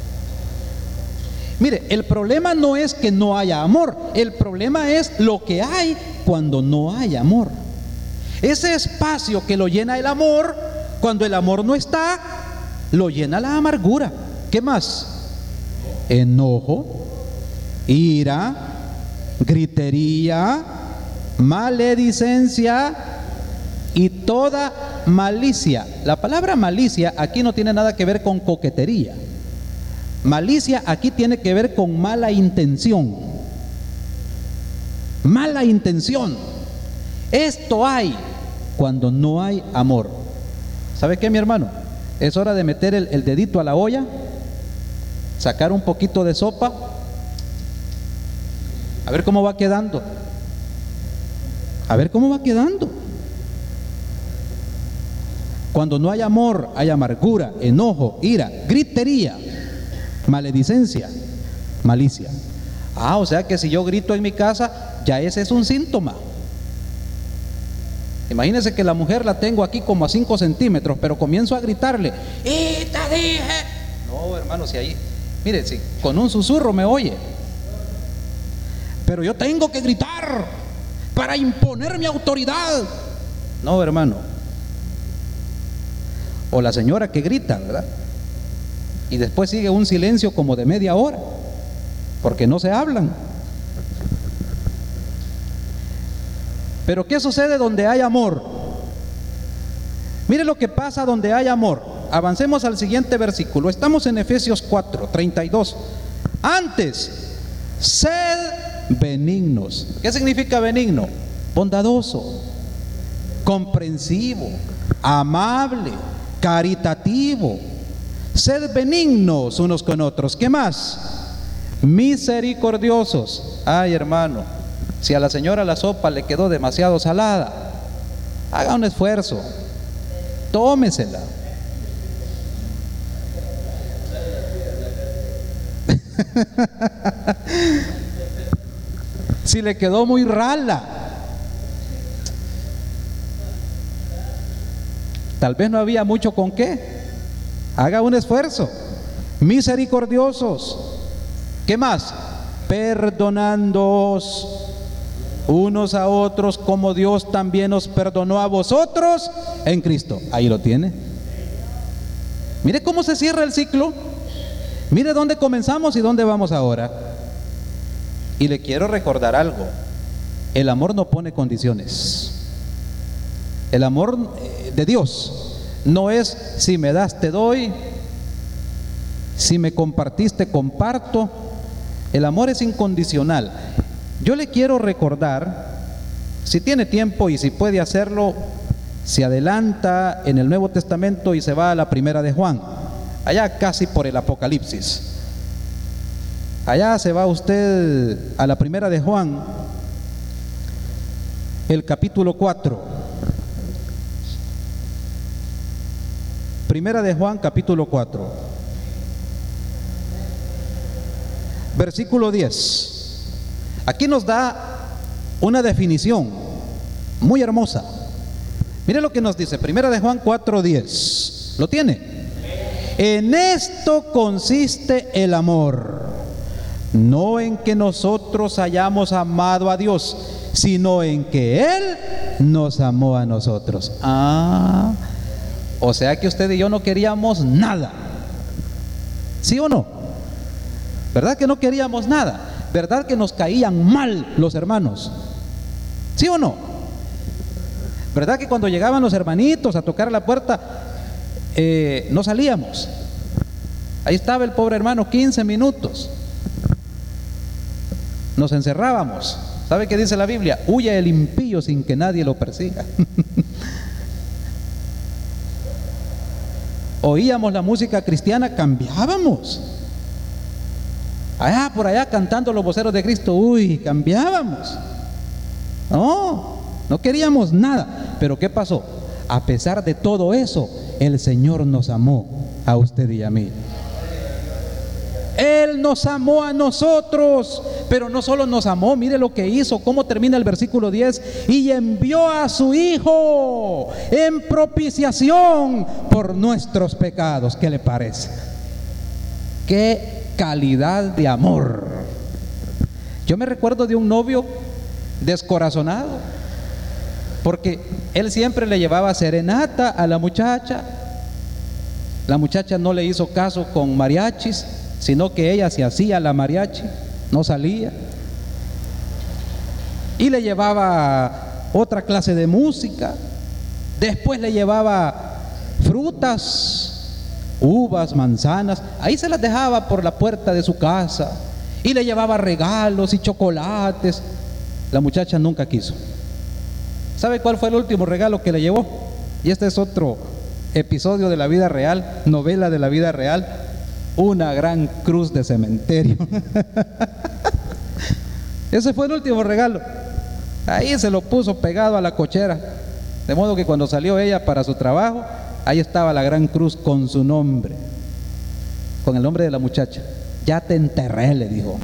Mire, el problema no es que no haya amor, el problema es lo que hay cuando no hay amor. Ese espacio que lo llena el amor, cuando el amor no está, lo llena la amargura. ¿Qué más? Enojo, ira, gritería, maledicencia y toda malicia. La palabra malicia aquí no tiene nada que ver con coquetería. Malicia aquí tiene que ver con mala intención. Mala intención. Esto hay cuando no hay amor. ¿Sabe qué, mi hermano? Es hora de meter el dedito a la olla, sacar un poquito de sopa, a ver cómo va quedando. A ver cómo va quedando. Cuando no hay amor, hay amargura, enojo, ira, gritería, maledicencia, malicia. O sea que si yo grito en mi casa, ya ese es un síntoma. Imagínense que la mujer la tengo aquí como a 5 centímetros, pero comienzo a gritarle, ¡y te dije! No, hermano, si ahí, mire, si con un susurro me oye, pero yo tengo que gritar para imponer mi autoridad. No, hermano. O la señora que grita, ¿verdad? Y después sigue un silencio como de media hora, porque no se hablan. Pero ¿qué sucede donde hay amor? Mire lo que pasa donde hay amor. Avancemos al siguiente versículo. Estamos en Efesios 4:32. Antes, sed benignos. ¿Qué significa benigno? Bondadoso, comprensivo, amable, caritativo. Sed benignos unos con otros. ¿Qué más? Misericordiosos. Ay, hermano, si a la señora la sopa le quedó demasiado salada, haga un esfuerzo, tómesela. Si le quedó muy rala, tal vez no había mucho con qué. Haga un esfuerzo. Misericordiosos. ¿Qué más? Perdonándoos unos a otros como Dios también os perdonó a vosotros en Cristo. Ahí lo tiene. Mire cómo se cierra el ciclo. Mire dónde comenzamos y dónde vamos ahora. Y le quiero recordar algo. El amor no pone condiciones. El amor de Dios no es si me das te doy, si me compartiste comparto. El amor es incondicional. Yo le quiero recordar, si tiene tiempo y si puede hacerlo, se adelanta en el Nuevo Testamento y se va a la Primera de Juan, allá casi por el Apocalipsis. Allá se va usted a la Primera de Juan, el capítulo 4. Primera de Juan, capítulo 4, versículo 10. Aquí nos da una definición muy hermosa. Mire lo que nos dice, Primera de Juan 4:10. ¿Lo tiene? En esto consiste el amor, no en que nosotros hayamos amado a Dios, sino en que Él nos amó a nosotros. O sea que usted y yo no queríamos nada. ¿Sí o no? ¿Verdad que no queríamos nada? ¿Verdad que nos caían mal los hermanos? ¿Sí o no? ¿Verdad que cuando llegaban los hermanitos a tocar la puerta, no salíamos? Ahí estaba el pobre hermano 15 minutos. Nos encerrábamos. ¿Sabe qué dice la Biblia? Huye el impío sin que nadie lo persiga. Oíamos la música cristiana, cambiábamos. Allá por allá cantando los voceros de Cristo, cambiábamos. No queríamos nada. Pero ¿qué pasó? A pesar de todo eso, el Señor nos amó a usted y a mí. Él nos amó a nosotros, pero no solo nos amó, mire lo que hizo, cómo termina el versículo 10, y envió a su Hijo en propiciación por nuestros pecados. ¿Qué le parece? ¿Qué calidad de amor? Yo me recuerdo de un novio descorazonado, porque él siempre le llevaba serenata a la muchacha. La muchacha no le hizo caso con mariachis, sino que ella se hacía la mariachi, no salía, y le llevaba otra clase de música. Después le llevaba frutas, uvas, manzanas, ahí se las dejaba por la puerta de su casa, y le llevaba regalos y chocolates. La muchacha nunca quiso. ¿Sabe cuál fue el último regalo que le llevó? Y este es otro episodio de la vida real, novela de la vida real. Una gran cruz de cementerio. Ese fue el último regalo. Ahí se lo puso pegado a la cochera, de modo que cuando salió ella para su trabajo, ahí estaba la gran cruz con su nombre, con el nombre de la muchacha. Ya te enterré, le dijo.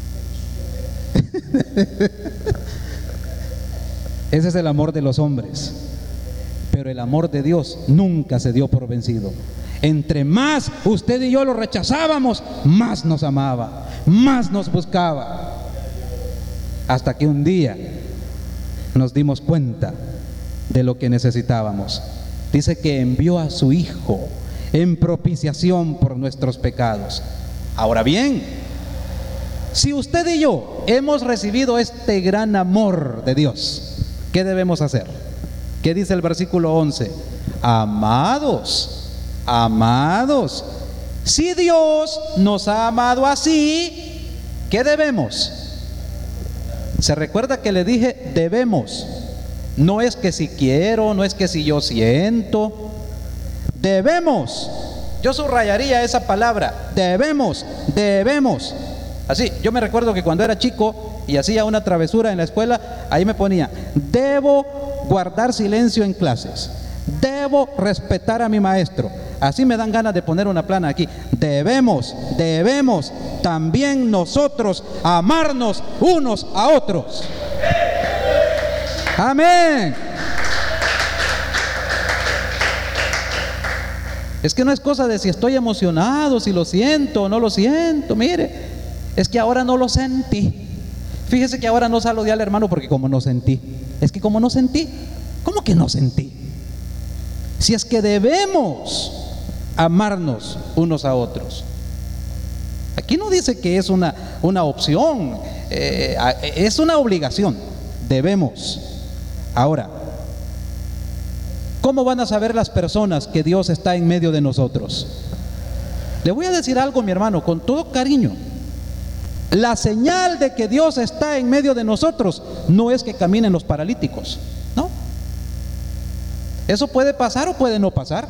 Ese es el amor de los hombres, pero el amor de Dios nunca se dio por vencido. Entre más usted y yo lo rechazábamos, más nos amaba, más nos buscaba, hasta que un día nos dimos cuenta de lo que necesitábamos. Dice que envió a su Hijo en propiciación por nuestros pecados. Ahora bien, si usted y yo hemos recibido este gran amor de Dios, ¿qué debemos hacer? ¿Qué dice el versículo 11? Amados, si Dios nos ha amado así, ¿qué debemos? ¿Se recuerda que le dije debemos? No es que si quiero, no es que si yo siento. Debemos. Yo subrayaría esa palabra, debemos. Así, yo me recuerdo que cuando era chico y hacía una travesura en la escuela, ahí me ponía: debo guardar silencio en clases, debo respetar a mi maestro. Así me dan ganas de poner una plana aquí. Debemos también nosotros amarnos unos a otros. Amén. Es que no es cosa de si estoy emocionado, si lo siento o no lo siento. Mire, es que ahora no lo sentí. Fíjese que ahora no saludé al hermano porque como no sentí. Es que como no sentí. ¿Cómo que no sentí? Si es que debemos amarnos unos a otros. Aquí no dice que es una opción, es una obligación. Debemos. Ahora, ¿cómo van a saber las personas que Dios está en medio de nosotros? Le voy a decir algo, mi hermano, con todo cariño. La señal de que Dios está en medio de nosotros no es que caminen los paralíticos, ¿no? Eso puede pasar o puede no pasar.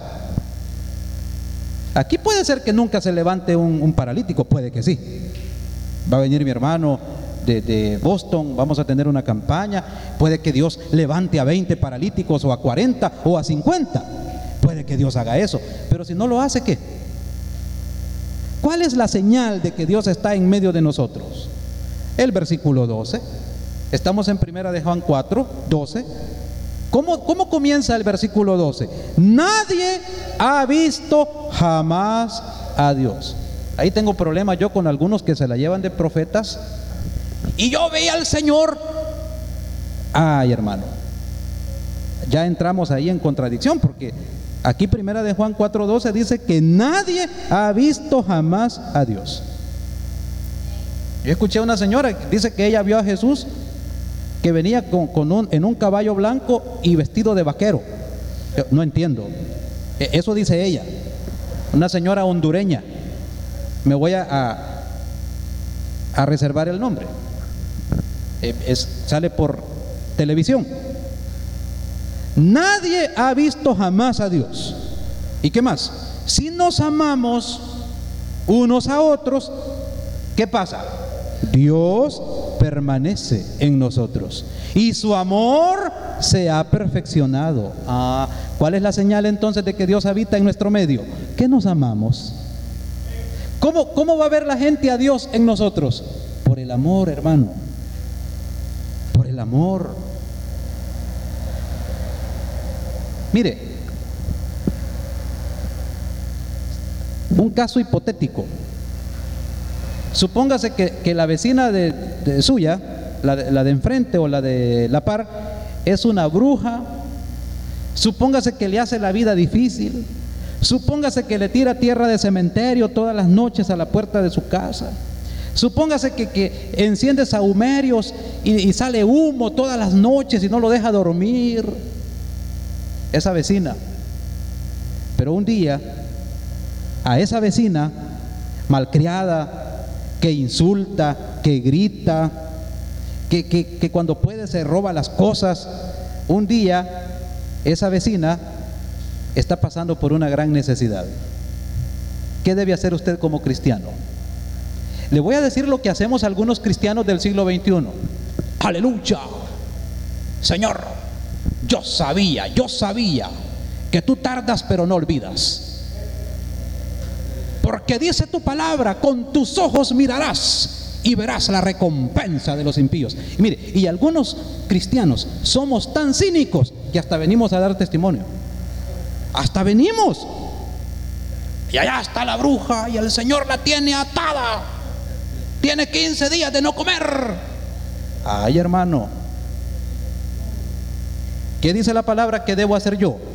Aquí puede ser que nunca se levante un paralítico, puede que sí. Va a venir mi hermano de Boston, vamos a tener una campaña, puede que Dios levante a 20 paralíticos o a 40 o a 50, puede que Dios haga eso, pero si no lo hace, ¿qué? ¿Cuál es la señal de que Dios está en medio de nosotros? El versículo 12, estamos en primera de Juan 4, 12. ¿Cómo comienza el versículo 12? Nadie ha visto jamás a Dios. Ahí tengo problemas yo con algunos que se la llevan de profetas. Y yo veía al Señor. Ay, hermano, ya entramos ahí en contradicción, porque aquí primera de Juan 4:12 dice que nadie ha visto jamás a Dios. Yo escuché a una señora que dice que ella vio a Jesús que venía en un caballo blanco y vestido de vaquero. Yo no entiendo. Eso dice ella, una señora hondureña. Me voy a reservar el nombre. Sale por televisión. Nadie ha visto jamás a Dios. ¿Y qué más? Si nos amamos unos a otros, ¿qué pasa? Dios permanece en nosotros y su amor se ha perfeccionado. ¿Cuál es la señal entonces de que Dios habita en nuestro medio? Que nos amamos. ¿Cómo va a ver la gente a Dios en nosotros? Por el amor, hermano. Por el amor. Mire, un caso hipotético. Supóngase que la vecina de suya, la de enfrente o la de la par, es una bruja. Supóngase que le hace la vida difícil. Supóngase que le tira tierra de cementerio todas las noches a la puerta de su casa. Supóngase que enciende sahumerios y sale humo todas las noches y no lo deja dormir. Esa vecina. Pero un día, a esa vecina malcriada, que insulta, que grita, que cuando puede se roba las cosas, un día esa vecina está pasando por una gran necesidad. ¿Qué debe hacer usted como cristiano? Le voy a decir lo que hacemos algunos cristianos del siglo XXI. Aleluya, Señor, yo sabía que tú tardas pero no olvidas, porque dice tu palabra, con tus ojos mirarás y verás la recompensa de los impíos. Y mire, y algunos cristianos somos tan cínicos que hasta venimos a dar testimonio. Hasta venimos. Y allá está la bruja y el Señor la tiene atada. Tiene 15 días de no comer. Ay, hermano, ¿qué dice la palabra que debo hacer yo?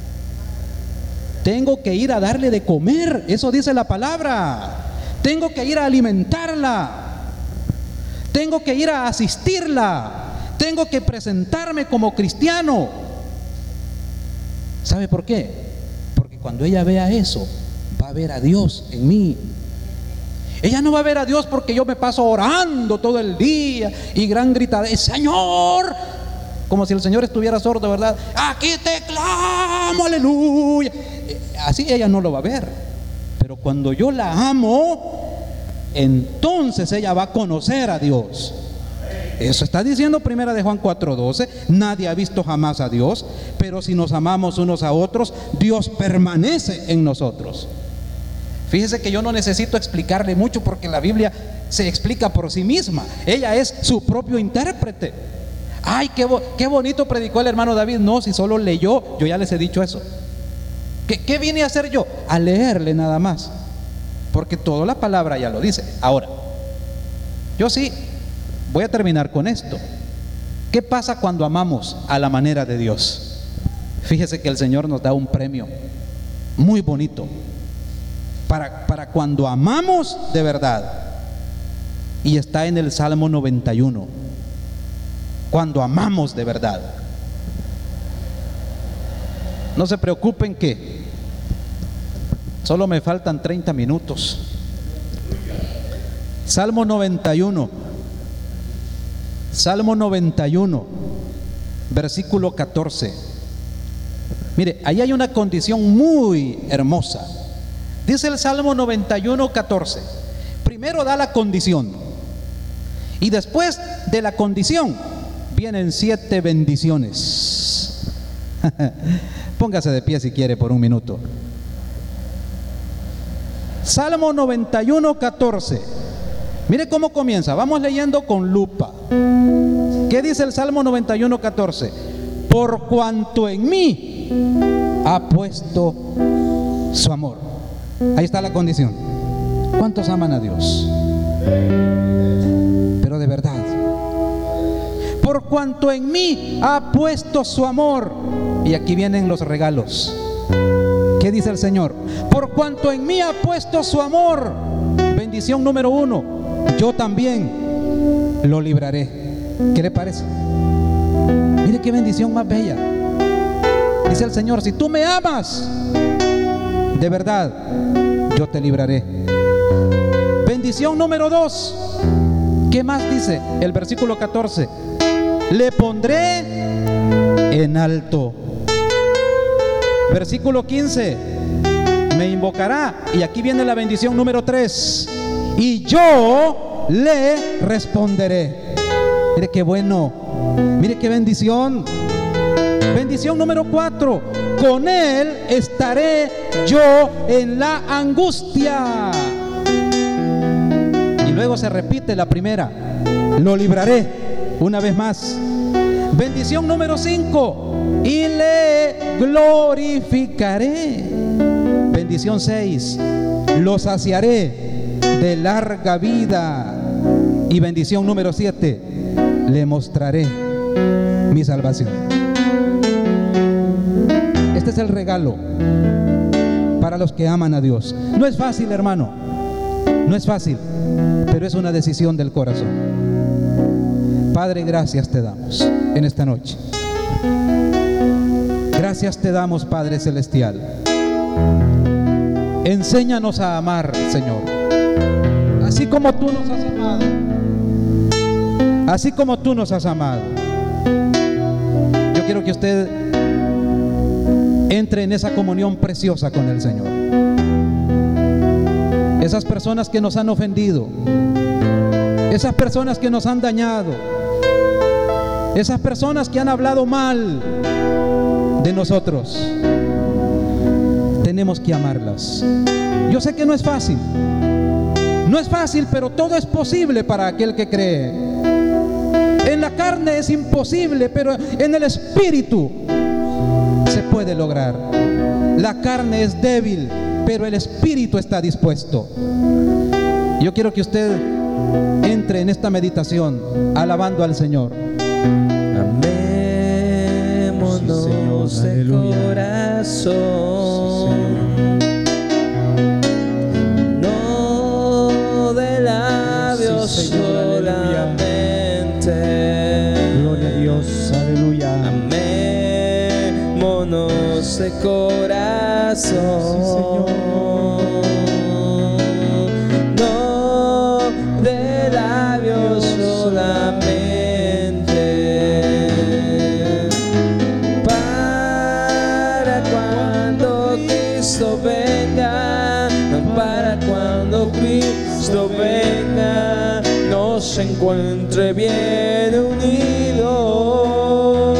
Tengo que ir a darle de comer. Eso dice la palabra. Tengo que ir a alimentarla. Tengo que ir a asistirla. Tengo que presentarme como cristiano. ¿Sabe por qué? Porque cuando ella vea eso, va a ver a Dios en mí. Ella no va a ver a Dios porque yo me paso orando todo el día y gran gritada, Señor, como si el Señor estuviera sordo, ¿verdad? Aquí te clamo, aleluya. Así ella no lo va a ver. Pero cuando yo la amo, entonces ella va a conocer a Dios. Eso está diciendo primera de Juan 4:12. Nadie ha visto jamás a Dios, pero si nos amamos unos a otros, Dios permanece en nosotros. Fíjese que yo no necesito explicarle mucho porque la Biblia se explica por sí misma. Ella es su propio intérprete. Ay, qué bonito predicó el hermano David. No, si solo leyó, yo ya les he dicho eso. ¿Qué vine a hacer yo? A leerle nada más, porque toda la palabra ya lo dice. Ahora, yo sí voy a terminar con esto. ¿Qué pasa cuando amamos a la manera de Dios? Fíjese que el Señor nos da un premio muy bonito para cuando amamos de verdad, y está en el Salmo 91. Cuando amamos de verdad, no se preocupen que solo me faltan 30 minutos. Salmo 91, Salmo 91, versículo 14. Mire, ahí hay una condición muy hermosa. Dice el Salmo 91, 14. Primero da la condición, y después de la condición vienen 7 bendiciones. Póngase de pie si quiere por un minuto. Salmo 91, 14. Mire cómo comienza. Vamos leyendo con lupa. ¿Qué dice el Salmo 91, 14? Por cuanto en mí ha puesto su amor. Ahí está la condición. ¿Cuántos aman a Dios? Pero de verdad. Por cuanto en mí ha puesto su amor. Y aquí vienen los regalos. ¿Qué dice el Señor? Por cuanto en mí ha puesto su amor. Bendición número 1. Yo también lo libraré. ¿Qué le parece? Mire qué bendición más bella. Dice el Señor: si tú me amas de verdad, yo te libraré. Bendición número 2. ¿Qué más dice el versículo 14? Le pondré en alto. Versículo 15. Me invocará. Y aquí viene la bendición número 3. Y yo le responderé. Mire qué bueno. Mire qué bendición. Bendición número 4. Con él estaré yo en la angustia. Y luego se repite la primera. Lo libraré una vez más. Bendición número 5. Y le glorificaré. Bendición 6. Lo saciaré de larga vida. Y bendición número 7. Le mostraré mi salvación. Este es el regalo para los que aman a Dios. No es fácil, hermano. No es fácil, pero es una decisión del corazón. Padre, gracias te damos en esta noche. Gracias te damos, Padre Celestial. Enséñanos a amar, Señor, así como tú nos has amado. Así como tú nos has amado. Yo quiero que usted entre en esa comunión preciosa con el Señor. Esas personas que nos han ofendido, esas personas que nos han dañado, esas personas que han hablado mal de nosotros, tenemos que amarlas. Yo sé que no es fácil. No es fácil, pero todo es posible para aquel que cree. En la carne es imposible, pero en el espíritu se puede lograr. La carne es débil, pero el espíritu está dispuesto. Yo quiero que usted entre en esta meditación alabando al Señor.
Amémonos, sí, de corazón, sí, no de labios, sí, solamente.
Gloria a Dios, aleluya.
Amémonos de corazón, sí, no de labios solamente, para cuando Cristo venga, para cuando Cristo venga, nos encuentre bien unidos.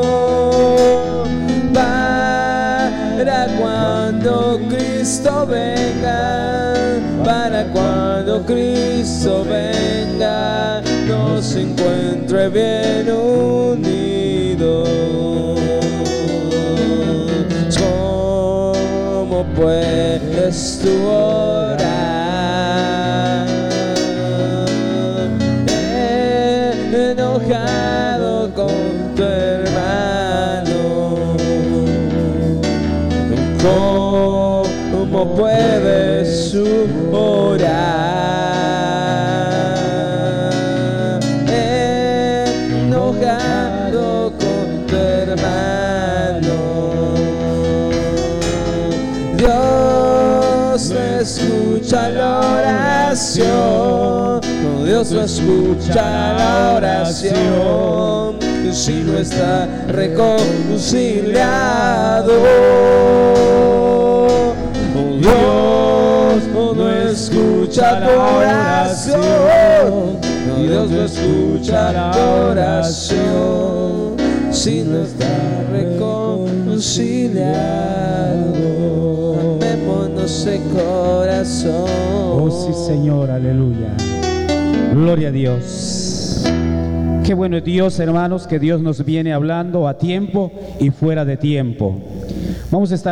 Para cuando Cristo venga, para cuando Cristo venga, nos encuentre bien unidos. puedes tú orar. Enojado con tu hermano, ¿cómo puedes tú orar? Enojado con tu hermano, Dios no escucha la oración. Dios no escucha la oración si no está reconciliado. Dios no escucha la oración. Dios no escucha la oración si no está reconciliado. Amémonos de corazón.
Oh sí, Señor, aleluya. Gloria a Dios. Qué bueno es Dios, hermanos, que Dios nos viene hablando a tiempo y fuera de tiempo. Vamos a estar